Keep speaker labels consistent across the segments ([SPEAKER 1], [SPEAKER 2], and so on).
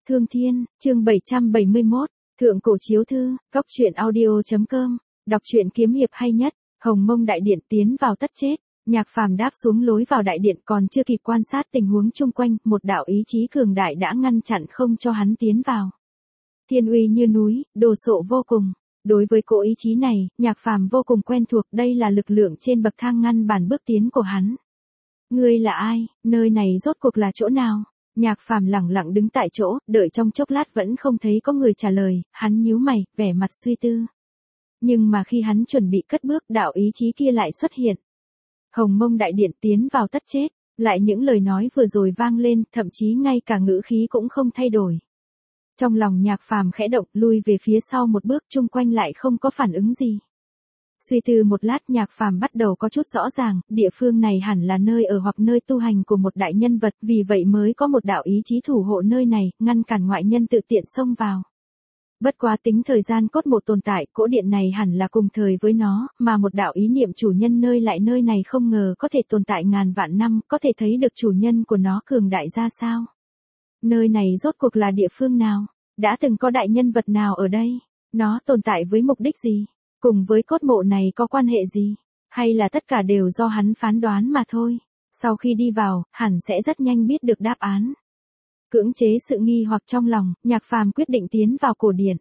[SPEAKER 1] Thương Thiên, chương 771, Thượng Cổ Chiếu Thư, Cóc truyện audio.com, đọc truyện kiếm hiệp hay nhất, Hồng Mông Đại Điện tiến vào tất chết, Nhạc Phàm đáp xuống lối vào đại điện còn chưa kịp quan sát tình huống chung quanh, một đạo ý chí cường đại đã ngăn chặn không cho hắn tiến vào. Thiên uy như núi, đồ sộ vô cùng. Đối với cỗ ý chí này, Nhạc Phàm vô cùng quen thuộc, đây là lực lượng trên bậc thang ngăn bản bước tiến của hắn. Ngươi là ai, nơi này rốt cuộc là chỗ nào? Nhạc Phàm lẳng lặng đứng tại chỗ, đợi trong chốc lát vẫn không thấy có người trả lời, hắn nhíu mày, vẻ mặt suy tư. Nhưng mà khi hắn chuẩn bị cất bước, đạo ý chí kia lại xuất hiện. Hồng Mông Đại Điện tiến vào tất chết, lại những lời nói vừa rồi vang lên, thậm chí ngay cả ngữ khí cũng không thay đổi. Trong lòng Nhạc Phàm khẽ động, lui về phía sau một bước, chung quanh lại không có phản ứng gì. Suy tư một lát, Nhạc Phàm bắt đầu có chút rõ ràng, địa phương này hẳn là nơi ở hoặc nơi tu hành của một đại nhân vật, vì vậy mới có một đạo ý chí thủ hộ nơi này, ngăn cản ngoại nhân tự tiện xông vào. Bất quá tính thời gian cốt một tồn tại, cỗ điện này hẳn là cùng thời với nó, mà một đạo ý niệm chủ nhân nơi này không ngờ có thể tồn tại ngàn vạn năm, có thể thấy được chủ nhân của nó cường đại ra sao. Nơi này rốt cuộc là địa phương nào? Đã từng có đại nhân vật nào ở đây? Nó tồn tại với mục đích gì? Cùng với cốt mộ này có quan hệ gì? Hay là tất cả đều do hắn phán đoán mà thôi? Sau khi đi vào, hẳn sẽ rất nhanh biết được đáp án. Cưỡng chế sự nghi hoặc trong lòng, Nhạc Phàm quyết định tiến vào cổ điện.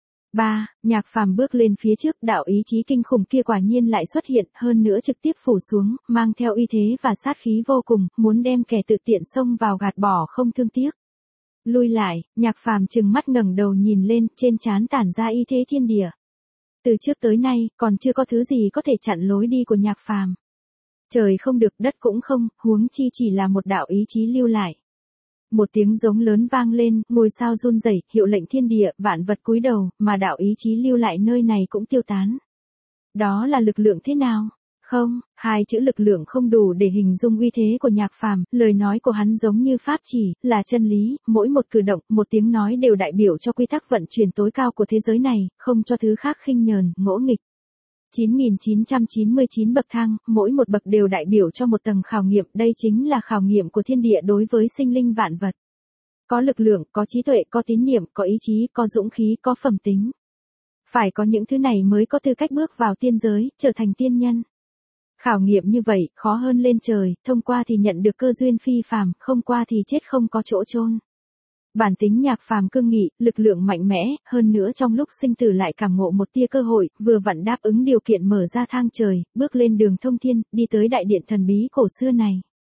[SPEAKER 1] Nhạc Phàm bước lên phía trước, đạo ý chí kinh khủng kia quả nhiên lại xuất hiện, hơn nữa trực tiếp phủ xuống, mang theo uy thế và sát khí vô cùng, muốn đem kẻ tự tiện xông vào gạt bỏ không thương tiếc. Lui lại, Nhạc Phàm trừng mắt ngẩng đầu nhìn lên, trên trán tản ra y thế thiên địa. Từ trước tới nay, còn chưa có thứ gì có thể chặn lối đi của Nhạc Phàm. Trời không được, đất cũng không, huống chi chỉ là một đạo ý chí lưu lại. Một tiếng giống lớn vang lên, ngôi sao run rẩy, hiệu lệnh thiên địa, vạn vật cúi đầu, mà đạo ý chí lưu lại nơi này cũng tiêu tán. Đó là lực lượng thế nào? Không, hai chữ lực lượng không đủ để hình dung uy thế của Nhạc Phàm, lời nói của hắn giống như pháp chỉ, là chân lý, mỗi một cử động, một tiếng nói đều đại biểu cho quy tắc vận chuyển tối cao của thế giới này, không cho thứ khác khinh nhờn, ngỗ nghịch. 9.999 bậc thang, mỗi một bậc đều đại biểu cho một tầng khảo nghiệm, đây chính là khảo nghiệm của thiên địa đối với sinh linh vạn vật. Có lực lượng, có trí tuệ, có tín niệm, có ý chí, có dũng khí, có phẩm tính. Phải có những thứ này mới có tư cách bước vào tiên giới, trở thành tiên nhân. Khảo nghiệm như vậy, khó hơn lên trời, thông qua thì nhận được cơ duyên phi phàm, không qua thì chết không có chỗ chôn. Bản tính Nhạc Phàm cương nghị, lực lượng mạnh mẽ, hơn nữa trong lúc sinh tử lại cảm ngộ một tia cơ hội, vừa vặn đáp ứng điều kiện mở ra thang trời, bước lên đường thông thiên, đi tới đại điện thần bí cổ xưa này.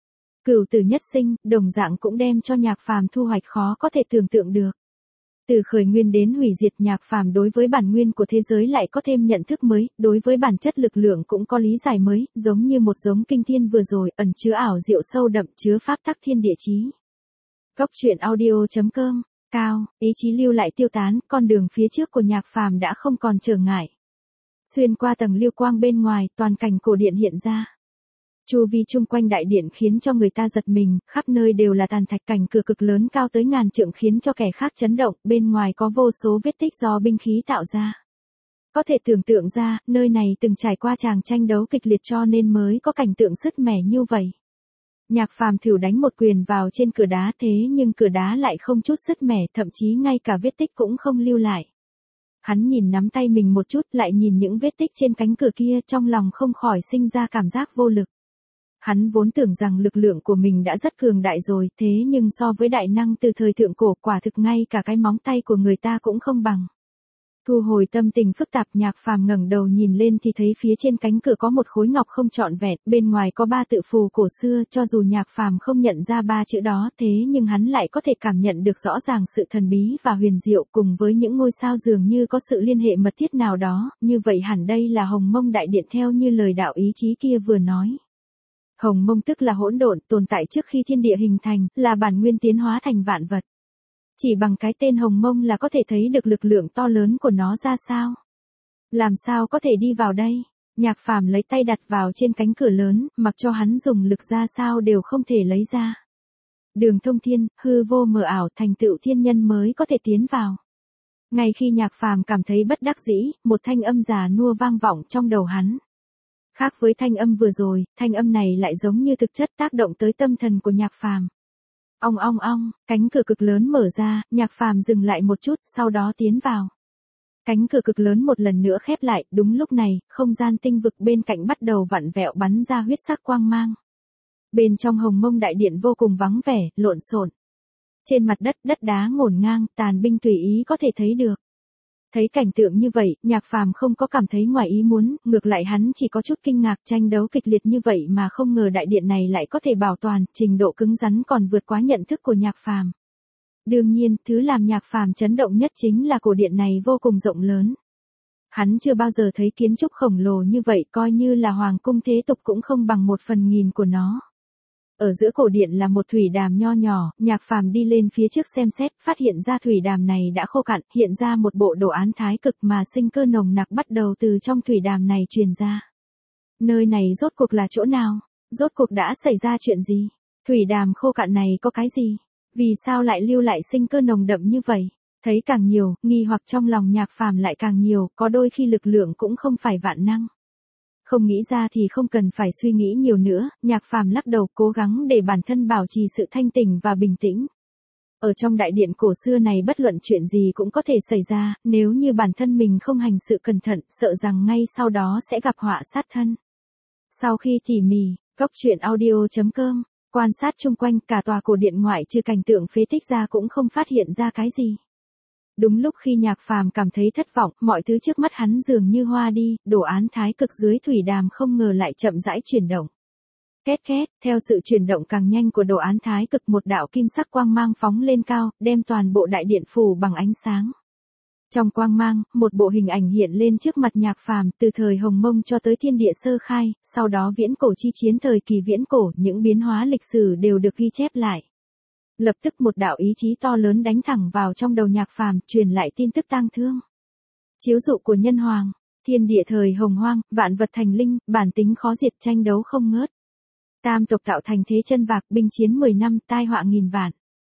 [SPEAKER 1] Cửu tử nhất sinh, đồng dạng cũng đem cho Nhạc Phàm thu hoạch khó có thể tưởng tượng được. Từ khởi nguyên đến hủy diệt, Nhạc Phàm đối với bản nguyên của thế giới lại có thêm nhận thức mới, đối với bản chất lực lượng cũng có lý giải mới, giống như một giống kinh thiên vừa rồi, ẩn chứa ảo diệu sâu đậm, chứa pháp tắc thiên địa chí. Cóc truyện audio.com, cao, ý chí lưu lại tiêu tán, con đường phía trước của Nhạc Phàm đã không còn trở ngại. Xuyên qua tầng lưu quang bên ngoài, toàn cảnh cổ điện hiện ra. Chu vi chung quanh đại điện khiến cho người ta giật mình, khắp nơi đều là tàn thạch, cảnh cửa cực lớn cao tới ngàn trượng khiến cho kẻ khác chấn động, bên ngoài có vô số vết tích do binh khí tạo ra. Có thể tưởng tượng ra, nơi này từng trải qua tràng tranh đấu kịch liệt cho nên mới có cảnh tượng sứt mẻ như vậy. Nhạc Phàm thử đánh một quyền vào trên cửa đá, thế nhưng cửa đá lại không chút sứt mẻ, thậm chí ngay cả vết tích cũng không lưu lại. Hắn nhìn nắm tay mình một chút, lại nhìn những vết tích trên cánh cửa kia, trong lòng không khỏi sinh ra cảm giác vô lực. Hắn vốn tưởng rằng lực lượng của mình đã rất cường đại rồi, thế nhưng so với đại năng từ thời thượng cổ, quả thực ngay cả cái móng tay của người ta cũng không bằng. Thu hồi tâm tình phức tạp, Nhạc Phàm ngẩng đầu nhìn lên thì thấy phía trên cánh cửa có một khối ngọc không trọn vẹn, bên ngoài có 3 tự phù cổ xưa, cho dù Nhạc Phàm không nhận ra 3 chữ đó, thế nhưng hắn lại có thể cảm nhận được rõ ràng sự thần bí và huyền diệu, cùng với những ngôi sao dường như có sự liên hệ mật thiết nào đó, như vậy hẳn đây là Hồng Mông Đại Điện theo như lời đạo ý chí kia vừa nói. Hồng Mông tức là hỗn độn, tồn tại trước khi thiên địa hình thành, là bản nguyên tiến hóa thành vạn vật. Chỉ bằng cái tên Hồng Mông là có thể thấy được lực lượng to lớn của nó ra sao. Làm sao có thể đi vào đây? Nhạc Phàm lấy tay đặt vào trên cánh cửa lớn, mặc cho hắn dùng lực ra sao đều không thể lấy ra. Đường thông thiên, hư vô mờ ảo, thành tựu thiên nhân mới có thể tiến vào. Ngay khi Nhạc Phàm cảm thấy bất đắc dĩ, một thanh âm già nua vang vọng trong đầu hắn. Khác với thanh âm vừa rồi, thanh âm này lại giống như thực chất tác động tới tâm thần của Nhạc Phàm. Ong ong ong, cánh cửa cực lớn mở ra, Nhạc Phàm dừng lại một chút, sau đó tiến vào. Cánh cửa cực lớn một lần nữa khép lại, đúng lúc này, không gian tinh vực bên cạnh bắt đầu vặn vẹo bắn ra huyết sắc quang mang. Bên trong Hồng Mông đại điện vô cùng vắng vẻ, lộn xộn. Trên mặt đất, đất đá ngổn ngang, tàn binh tùy ý có thể thấy được. Thấy cảnh tượng như vậy, Nhạc Phàm không có cảm thấy ngoài ý muốn, ngược lại hắn chỉ có chút kinh ngạc, tranh đấu kịch liệt như vậy mà không ngờ đại điện này lại có thể bảo toàn, trình độ cứng rắn còn vượt quá nhận thức của Nhạc Phàm. Đương nhiên, thứ làm Nhạc Phàm chấn động nhất chính là cổ điện này vô cùng rộng lớn. Hắn chưa bao giờ thấy kiến trúc khổng lồ như vậy, coi như là hoàng cung thế tục cũng không bằng 1/1000 của nó. Ở giữa cổ điện là một thủy đàm nho nhỏ, Nhạc Phàm đi lên phía trước xem xét, phát hiện ra thủy đàm này đã khô cạn, hiện ra một bộ đồ án thái cực mà sinh cơ nồng nặc bắt đầu từ trong thủy đàm này truyền ra. Nơi này rốt cuộc là chỗ nào? Rốt cuộc đã xảy ra chuyện gì? Thủy đàm khô cạn này có cái gì? Vì sao lại lưu lại sinh cơ nồng đậm như vậy? Thấy càng nhiều, nghi hoặc trong lòng Nhạc Phàm lại càng nhiều, có đôi khi lực lượng cũng không phải vạn năng. Không nghĩ ra thì không cần phải suy nghĩ nhiều nữa, Nhạc Phàm lắc đầu cố gắng để bản thân bảo trì sự thanh tỉnh và bình tĩnh. Ở trong đại điện cổ xưa này bất luận chuyện gì cũng có thể xảy ra, nếu như bản thân mình không hành sự cẩn thận, sợ rằng ngay sau đó sẽ gặp họa sát thân. Sau khi tỉ mỉ, góc truyện audio.com, quan sát chung quanh cả tòa cổ điện ngoại trừ cảnh tượng phế tích ra cũng không phát hiện ra cái gì. Đúng lúc khi Nhạc Phàm cảm thấy thất vọng, mọi thứ trước mắt hắn dường như hoa đi, đồ án thái cực dưới thủy đàm không ngờ lại chậm rãi chuyển động. Két két, theo sự chuyển động càng nhanh của đồ án thái cực một đạo kim sắc quang mang phóng lên cao, đem toàn bộ đại điện phủ bằng ánh sáng. Trong quang mang, một bộ hình ảnh hiện lên trước mặt Nhạc Phàm, từ thời Hồng Mông cho tới thiên địa sơ khai, sau đó viễn cổ chi chiến thời kỳ viễn cổ, những biến hóa lịch sử đều được ghi chép lại. Lập tức một đạo ý chí to lớn đánh thẳng vào trong đầu Nhạc Phàm, truyền lại tin tức tang thương. Chiếu dụ của nhân hoàng, thiên địa thời hồng hoang, vạn vật thành linh, bản tính khó diệt, tranh đấu không ngớt. Tam tộc tạo thành thế chân vạc, binh chiến 10 năm, tai họa nghìn vạn.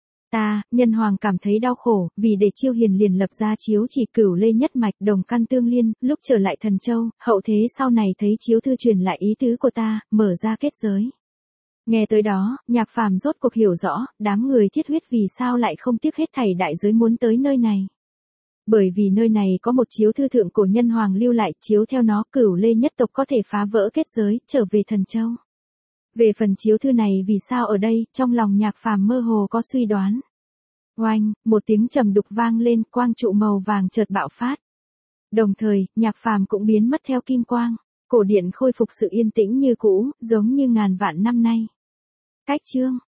[SPEAKER 1] Ta, nhân hoàng cảm thấy đau khổ, vì để chiêu hiền liền lập ra chiếu chỉ cửu lê nhất mạch, đồng căn tương liên, lúc trở lại Thần Châu, hậu thế sau này thấy chiếu thư truyền lại ý tứ của ta, mở ra kết giới. Nghe tới đó, Nhạc Phàm rốt cuộc hiểu rõ, đám người thiết huyết vì sao lại không tiếc hết thảy đại giới muốn tới nơi này. Bởi vì nơi này có một chiếu thư thượng cổ nhân hoàng lưu lại, chiếu theo nó cửu lê nhất tộc có thể phá vỡ kết giới, trở về Thần Châu. Về phần chiếu thư này vì sao ở đây, trong lòng Nhạc Phàm mơ hồ có suy đoán. Oanh, một tiếng trầm đục vang lên, quang trụ màu vàng chợt bạo phát. Đồng thời, Nhạc Phàm cũng biến mất theo kim quang. Cổ điện khôi phục sự yên tĩnh như cũ, giống như ngàn vạn năm nay. Cách chương